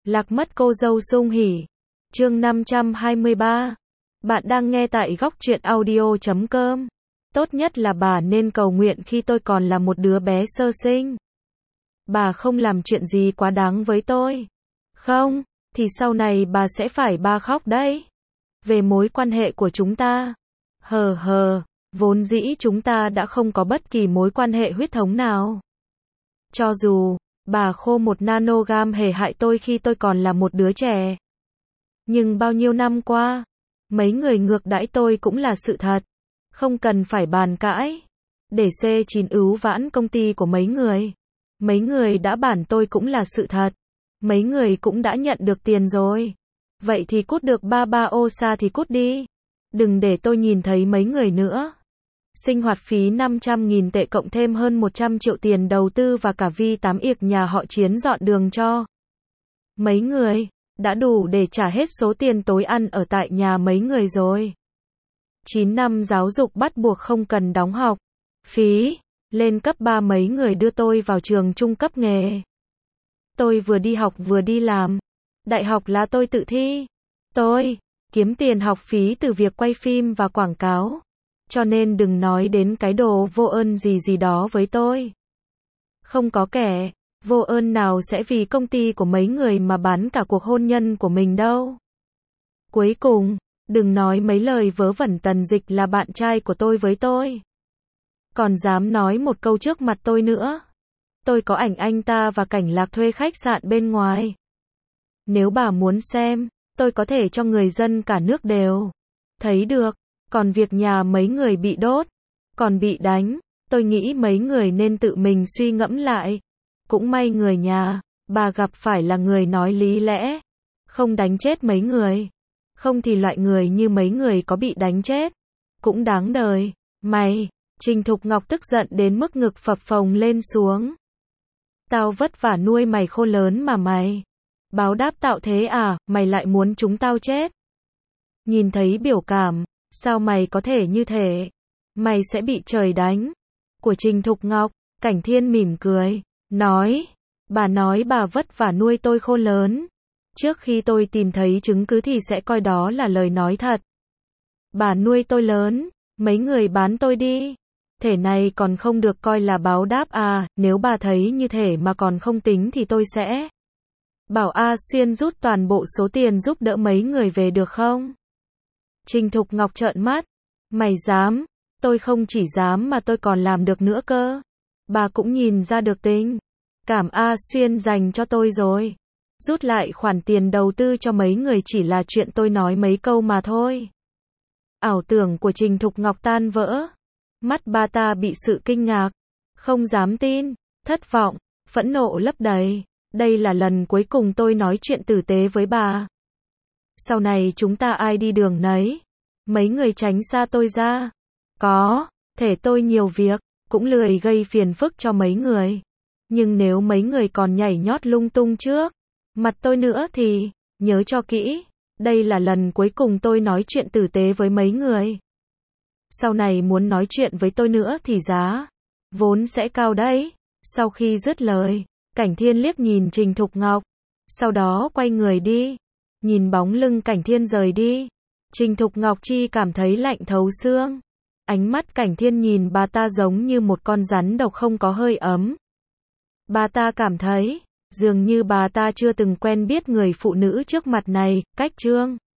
Lạc mất cô dâu sung hỉ. Chương 523. Bạn đang nghe tại góc truyện audio.com. Tốt nhất là bà nên cầu nguyện khi tôi còn là một đứa bé sơ sinh. Bà không làm chuyện gì quá đáng với tôi. Không, thì sau này bà sẽ phải ba khóc đấy. Về mối quan hệ của chúng ta. Vốn dĩ chúng ta đã không có bất kỳ mối quan hệ huyết thống nào. Cho dù bà khô một nanogam hề hại tôi khi tôi còn là một đứa trẻ. Nhưng bao nhiêu năm qua, mấy người ngược đãi tôi cũng là sự thật. Không cần phải bàn cãi. Để C9 ứu vãn công ty của mấy người. Mấy người đã bản tôi cũng là sự thật. Mấy người cũng đã nhận được tiền rồi. Vậy thì cút được ba ô xa thì cút đi. Đừng để tôi nhìn thấy mấy người nữa. Sinh hoạt phí 500.000 tệ cộng thêm hơn 100 triệu tiền đầu tư và cả V8 yệc nhà họ Chiến dọn đường cho mấy người, đã đủ để trả hết số tiền tối ăn ở tại nhà mấy người rồi. 9 năm giáo dục bắt buộc không cần đóng học phí, lên cấp 3 mấy người đưa tôi vào trường trung cấp nghề. Tôi vừa đi học vừa đi làm. Đại học là tôi tự thi. Tôi kiếm tiền học phí từ việc quay phim và quảng cáo. Cho nên đừng nói đến cái đồ vô ơn gì đó với tôi. Không có kẻ vô ơn nào sẽ vì công ty của mấy người mà bán cả cuộc hôn nhân của mình đâu. Cuối cùng, đừng nói mấy lời vớ vẩn Tần Dịch là bạn trai của tôi với tôi. Còn dám nói một câu trước mặt tôi nữa. Tôi có ảnh anh ta và Cảnh Lạc thuê khách sạn bên ngoài. Nếu bà muốn xem, tôi có thể cho người dân cả nước đều thấy được. Còn việc nhà mấy người bị đốt, còn bị đánh, tôi nghĩ mấy người nên tự mình suy ngẫm lại. Cũng may người nhà bà gặp phải là người nói lý lẽ, không đánh chết mấy người. Không thì loại người như mấy người có bị đánh chết cũng đáng đời. Mày, Trình Thục Ngọc tức giận đến mức ngực phập phồng lên xuống. Tao vất vả nuôi mày khôn lớn mà mày báo đáp tạo thế à, mày lại muốn chúng tao chết. Nhìn thấy biểu cảm, sao mày có thể như thế? Mày sẽ bị trời đánh. Của Trình Thục Ngọc, Cảnh Thiên mỉm cười, nói, bà vất vả nuôi tôi khôn lớn. Trước khi tôi tìm thấy chứng cứ thì sẽ coi đó là lời nói thật. Bà nuôi tôi lớn, mấy người bán tôi đi. Thể này còn không được coi là báo đáp à, nếu bà thấy như thể mà còn không tính thì tôi sẽ bảo A Xuyên rút toàn bộ số tiền giúp đỡ mấy người về được không? Trình Thục Ngọc trợn mắt. Mày dám? Tôi không chỉ dám mà tôi còn làm được nữa cơ. Bà cũng nhìn ra được tình cảm A Xuyên dành cho tôi rồi. Rút lại khoản tiền đầu tư cho mấy người chỉ là chuyện tôi nói mấy câu mà thôi. Ảo tưởng của Trình Thục Ngọc tan vỡ. Mắt bà ta bị sự kinh ngạc, không dám tin, thất vọng, phẫn nộ lấp đầy. Đây là lần cuối cùng tôi nói chuyện tử tế với bà. Sau này chúng ta ai đi đường nấy. Mấy người tránh xa tôi ra. Có thể tôi nhiều việc, cũng lười gây phiền phức cho mấy người. Nhưng nếu mấy người còn nhảy nhót lung tung trước mặt tôi nữa thì nhớ cho kỹ. Đây là lần cuối cùng tôi nói chuyện tử tế với mấy người. Sau này muốn nói chuyện với tôi nữa thì giá vốn sẽ cao đấy. Sau khi dứt lời, Cảnh Thiên liếc nhìn Trình Thục Ngọc, sau đó quay người đi. Nhìn bóng lưng Cảnh Thiên rời đi, Trình Thục Ngọc chi cảm thấy lạnh thấu xương. Ánh mắt Cảnh Thiên nhìn bà ta giống như một con rắn độc không có hơi ấm. Bà ta cảm thấy, dường như bà ta chưa từng quen biết người phụ nữ trước mặt này. Cách chương